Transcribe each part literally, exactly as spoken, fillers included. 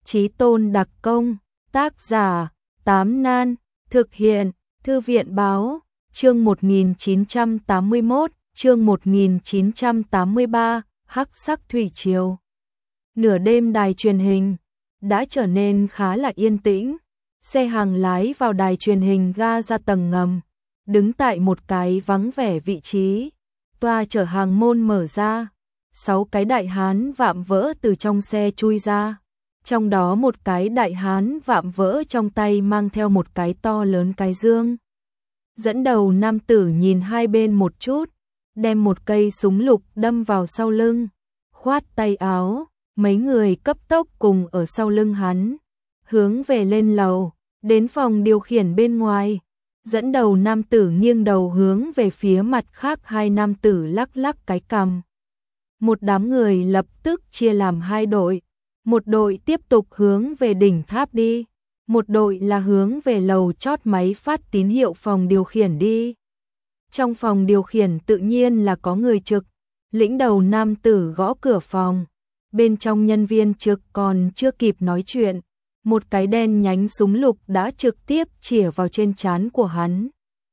Chí tôn đặc công, tác giả, Tám Nan, thực hiện, Thư viện báo, chương một nghìn chín trăm tám mươi mốt, chương một nghìn chín trăm tám mươi ba, hắc sắc thủy triều. Nửa đêm đài truyền hình đã trở nên khá là yên tĩnh, xe hàng lái vào đài truyền hình ga ra tầng ngầm, đứng tại một cái vắng vẻ vị trí, toa chở hàng môn mở ra, sáu cái đại hán vạm vỡ từ trong xe chui ra. Trong đó một cái đại hán vạm vỡ trong tay mang theo một cái to lớn cái dương. Dẫn đầu nam tử nhìn hai bên một chút, đem một cây súng lục đâm vào sau lưng, khoát tay áo, mấy người cấp tốc cùng ở sau lưng hắn, hướng về lên lầu, đến phòng điều khiển bên ngoài. Dẫn đầu nam tử nghiêng đầu hướng về phía mặt khác, hai nam tử lắc lắc cái cằm. Một đám người lập tức chia làm hai đội. Một đội tiếp tục hướng về đỉnh tháp đi, một đội là hướng về lầu chót máy phát tín hiệu phòng điều khiển đi. Trong phòng điều khiển tự nhiên là có người trực, lĩnh đầu nam tử gõ cửa phòng, bên trong nhân viên trực còn chưa kịp nói chuyện, một cái đen nhánh súng lục đã trực tiếp chĩa vào trên trán của hắn.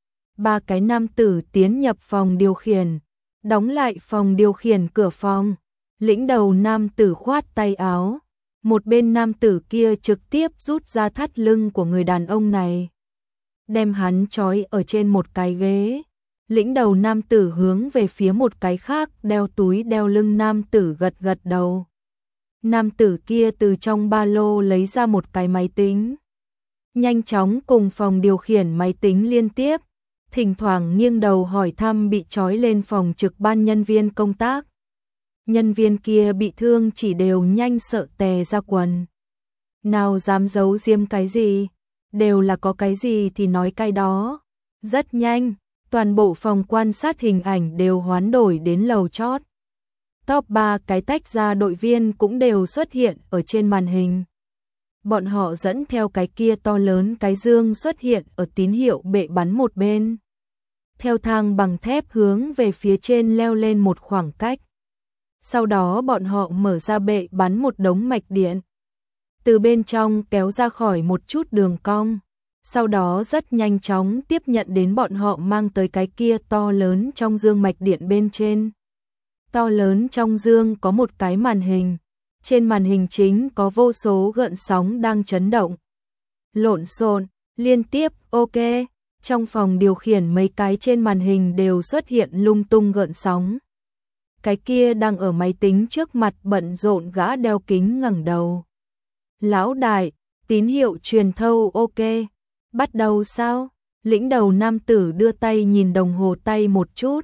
Ba cái nam tử tiến nhập phòng điều khiển, đóng lại phòng điều khiển cửa phòng. Lĩnh đầu nam tử khoát tay áo, một bên nam tử kia trực tiếp rút ra thắt lưng của người đàn ông này, đem hắn trói ở trên một cái ghế. Lĩnh đầu nam tử hướng về phía một cái khác đeo túi đeo lưng nam tử gật gật đầu. Nam tử kia từ trong ba lô lấy ra một cái máy tính, nhanh chóng cùng phòng điều khiển máy tính liên tiếp, thỉnh thoảng nghiêng đầu hỏi thăm bị trói lên phòng trực ban nhân viên công tác. Nhân viên kia bị thương chỉ đều nhanh sợ tè ra quần. Nào dám giấu giếm cái gì, đều là có cái gì thì nói cái đó. Rất nhanh, toàn bộ phòng quan sát hình ảnh đều hoán đổi đến lầu chót. Top ba cái tách ra đội viên cũng đều xuất hiện ở trên màn hình. Bọn họ dẫn theo cái kia to lớn cái dương xuất hiện ở tín hiệu bệ bắn một bên. Theo thang bằng thép hướng về phía trên leo lên một khoảng cách. Sau đó bọn họ mở ra bệ bắn một đống mạch điện, từ bên trong kéo ra khỏi một chút đường cong, sau đó rất nhanh chóng tiếp nhận đến bọn họ mang tới cái kia to lớn trong dương mạch điện bên trên. To lớn trong dương có một cái màn hình, trên màn hình chính có vô số gợn sóng đang chấn động. Lộn xộn, liên tiếp, ok, trong phòng điều khiển mấy cái trên màn hình đều xuất hiện lung tung gợn sóng. Cái kia đang ở máy tính trước mặt bận rộn gã đeo kính ngẩng đầu. Lão đại, tín hiệu truyền thâu ok, bắt đầu sao? Lĩnh đầu nam tử đưa tay nhìn đồng hồ tay một chút.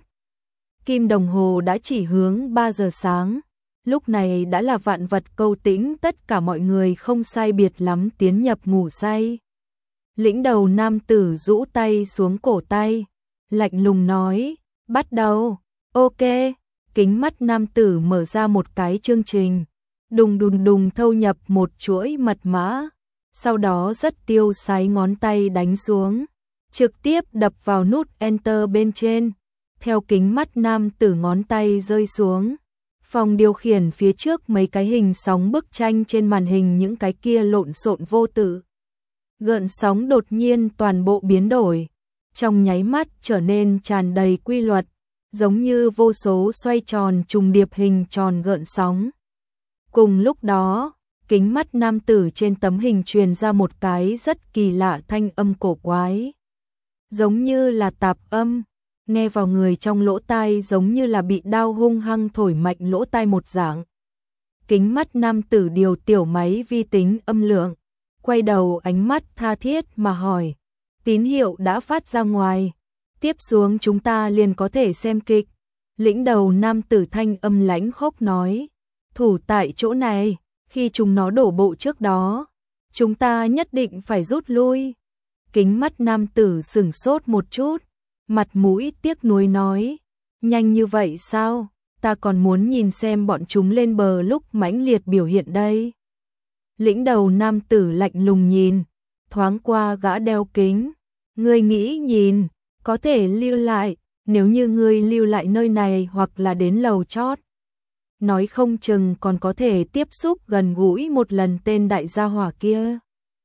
Kim đồng hồ đã chỉ hướng ba giờ sáng, lúc này đã là vạn vật câu tĩnh, tất cả mọi người không sai biệt lắm tiến nhập ngủ say. Lĩnh đầu nam tử rũ tay xuống cổ tay, lạnh lùng nói, bắt đầu, ok. Kính mắt nam tử mở ra một cái chương trình, đùng đùng đùng thâu nhập một chuỗi mật mã, sau đó rất tiêu sái ngón tay đánh xuống, trực tiếp đập vào nút Enter bên trên. Theo kính mắt nam tử ngón tay rơi xuống, phòng điều khiển phía trước mấy cái hình sóng bức tranh trên màn hình những cái kia lộn xộn vô tự. Gợn sóng đột nhiên toàn bộ biến đổi, trong nháy mắt trở nên tràn đầy quy luật, giống như vô số xoay tròn trùng điệp hình tròn gợn sóng. Cùng lúc đó, kính mắt nam tử trên tấm hình truyền ra một cái rất kỳ lạ thanh âm cổ quái, giống như là tạp âm, nghe vào người trong lỗ tai giống như là bị đao hung hăng thổi mạnh lỗ tai một dạng. Kính mắt nam tử điều tiểu máy vi tính âm lượng, quay đầu ánh mắt tha thiết mà hỏi, tín hiệu đã phát ra ngoài, tiếp xuống chúng ta liền có thể xem kịch. Lĩnh đầu nam tử thanh âm lãnh khốc nói, thủ tại chỗ này, khi chúng nó đổ bộ trước đó, chúng ta nhất định phải rút lui. Kính mắt nam tử sửng sốt một chút, mặt mũi tiếc nuối nói, nhanh như vậy sao, ta còn muốn nhìn xem bọn chúng lên bờ lúc mãnh liệt biểu hiện đây. Lĩnh đầu nam tử lạnh lùng nhìn, thoáng qua gã đeo kính, ngươi nghĩ nhìn, có thể lưu lại, nếu như ngươi lưu lại nơi này hoặc là đến lầu chót. nói không chừng còn có thể tiếp xúc gần gũi một lần tên đại gia hỏa kia.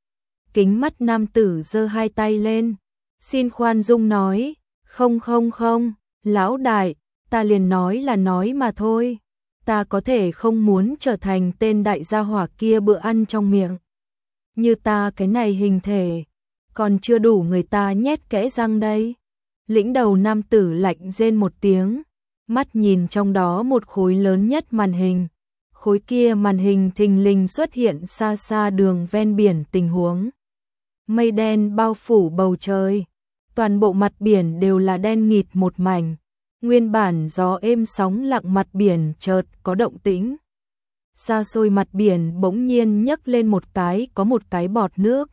Kính mắt nam tử giơ hai tay lên, xin khoan dung nói, không không không, lão đại, ta liền nói là nói mà thôi, ta có thể không muốn trở thành tên đại gia hỏa kia bữa ăn trong miệng. Như ta cái này hình thể, còn chưa đủ người ta nhét kẽ răng đây. Lĩnh đầu nam tử lạnh rên một tiếng, mắt nhìn trong đó một khối lớn nhất màn hình. Khối kia màn hình thình lình xuất hiện xa xa đường ven biển tình huống. Mây đen bao phủ bầu trời, toàn bộ mặt biển đều là đen nghịt một mảnh. Nguyên bản gió êm sóng lặng mặt biển chợt có động tĩnh. Xa xôi mặt biển bỗng nhiên nhấc lên một cái có một cái bọt nước.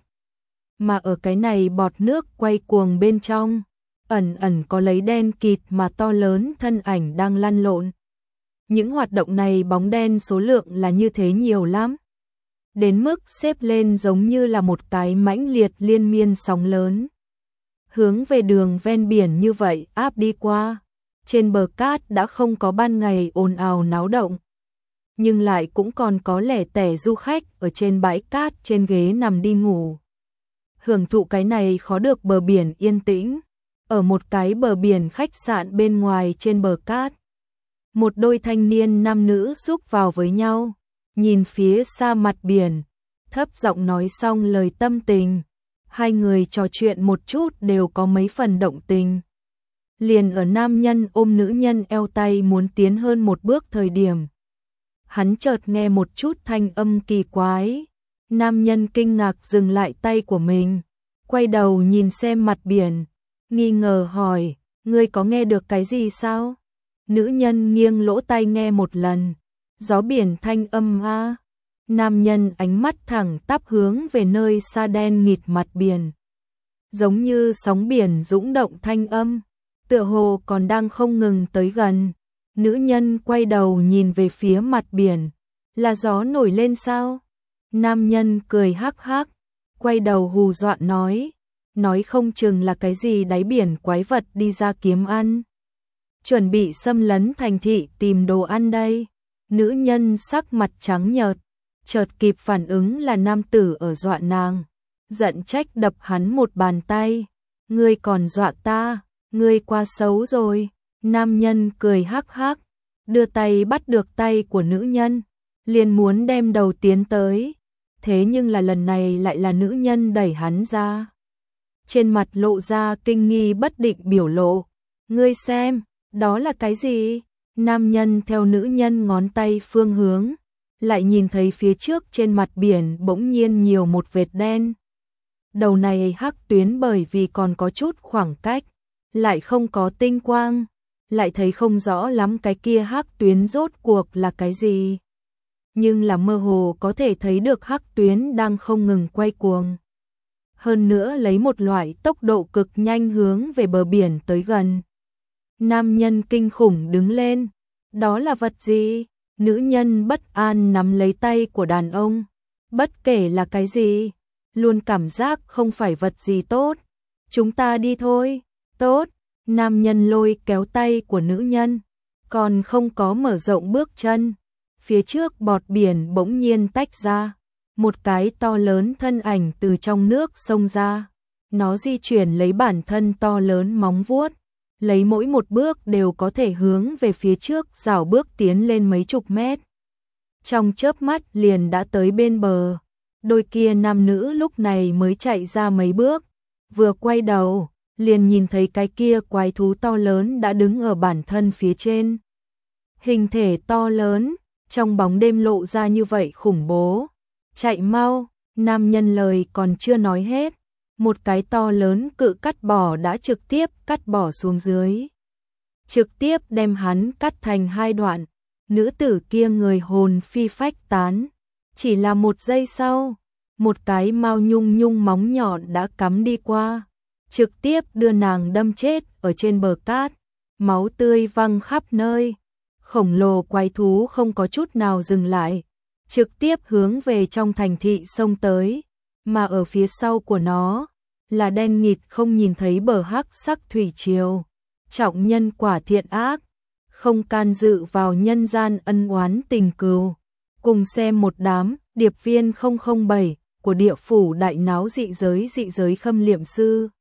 Mà ở cái này bọt nước quay cuồng bên trong, ẩn ẩn có lấy đen kịt mà to lớn thân ảnh đang lăn lộn. Những hoạt động này bóng đen số lượng là như thế nhiều lắm. Đến mức xếp lên giống như là một cái mãnh liệt liên miên sóng lớn. Hướng về đường ven biển như vậy áp đi qua. Trên bờ cát đã không có ban ngày ồn ào náo động. Nhưng lại cũng còn có lẻ tẻ du khách ở trên bãi cát trên ghế nằm đi ngủ. Hưởng thụ cái này khó được bờ biển yên tĩnh. Ở một cái bờ biển khách sạn bên ngoài trên bờ cát. Một đôi thanh niên nam nữ xúc vào với nhau. Nhìn phía xa mặt biển. Thấp giọng nói xong lời tâm tình. Hai người trò chuyện một chút đều có mấy phần động tình. Liền ở nam nhân ôm nữ nhân eo tay muốn tiến hơn một bước thời điểm. Hắn chợt nghe một chút thanh âm kỳ quái. Nam nhân kinh ngạc dừng lại tay của mình. Quay đầu nhìn xem mặt biển. Nghi ngờ hỏi, ngươi có nghe được cái gì sao? Nữ nhân nghiêng lỗ tai nghe một lần. Gió biển thanh âm a. Nam nhân ánh mắt thẳng tắp hướng về nơi xa đen nghịt mặt biển. Giống như sóng biển dũng động thanh âm. Tựa hồ còn đang không ngừng tới gần. Nữ nhân quay đầu nhìn về phía mặt biển. Là gió nổi lên sao? Nam nhân cười hắc hắc. Quay đầu hù dọa nói. Nói không chừng là cái gì đáy biển quái vật đi ra kiếm ăn. Chuẩn bị xâm lấn thành thị tìm đồ ăn đây. Nữ nhân sắc mặt trắng nhợt. Chợt kịp phản ứng là nam tử ở dọa nàng. Giận trách đập hắn một bàn tay. Ngươi còn dọa ta. Ngươi quá xấu rồi. Nam nhân cười hắc hắc. Đưa tay bắt được tay của nữ nhân. Liền muốn đem đầu tiến tới. Thế nhưng là lần này lại là nữ nhân đẩy hắn ra. Trên mặt lộ ra kinh nghi bất định biểu lộ. Ngươi xem, đó là cái gì? Nam nhân theo nữ nhân ngón tay phương hướng. Lại nhìn thấy phía trước trên mặt biển bỗng nhiên nhiều một vệt đen. Đầu này hắc tuyến bởi vì còn có chút khoảng cách. Lại không có tinh quang. Lại thấy không rõ lắm cái kia hắc tuyến rốt cuộc là cái gì. Nhưng là mơ hồ có thể thấy được hắc tuyến đang không ngừng quay cuồng. Hơn nữa lấy một loại tốc độ cực nhanh hướng về bờ biển tới gần. Nam nhân kinh khủng đứng lên. Đó là vật gì? Nữ nhân bất an nắm lấy tay của đàn ông. Bất kể là cái gì, luôn cảm giác không phải vật gì tốt. Chúng ta đi thôi. Tốt. Nam nhân lôi kéo tay của nữ nhân. Còn không có mở rộng bước chân. Phía trước bọt biển bỗng nhiên tách ra. Một cái to lớn thân ảnh từ trong nước xông ra. Nó di chuyển lấy bản thân to lớn móng vuốt. Lấy mỗi một bước đều có thể hướng về phía trước rảo bước tiến lên mấy chục mét. Trong chớp mắt liền đã tới bên bờ. Đôi kia nam nữ lúc này mới chạy ra mấy bước. Vừa quay đầu, liền nhìn thấy cái kia quái thú to lớn đã đứng ở bản thân phía trên. Hình thể to lớn, trong bóng đêm lộ ra như vậy khủng bố. Chạy mau, nam nhân lời còn chưa nói hết. Một cái to lớn cự cắt bỏ đã trực tiếp cắt bỏ xuống dưới. Trực tiếp đem hắn cắt thành hai đoạn. Nữ tử kia người hồn phi phách tán. Chỉ là một giây sau, một cái mao nhung nhung móng nhọn đã cắm đi qua. Trực tiếp đưa nàng đâm chết ở trên bờ cát. Máu tươi văng khắp nơi. Khổng lồ quái thú không có chút nào dừng lại. Trực tiếp hướng về trong thành thị xông tới. Mà ở phía sau của nó là đen nghịt không nhìn thấy bờ hắc sắc thủy triều. Trọng nhân quả thiện ác. không can dự vào nhân gian ân oán tình cừu. Cùng xem một đám điệp viên không không bảy của địa phủ đại náo dị giới dị giới khâm liệm sư.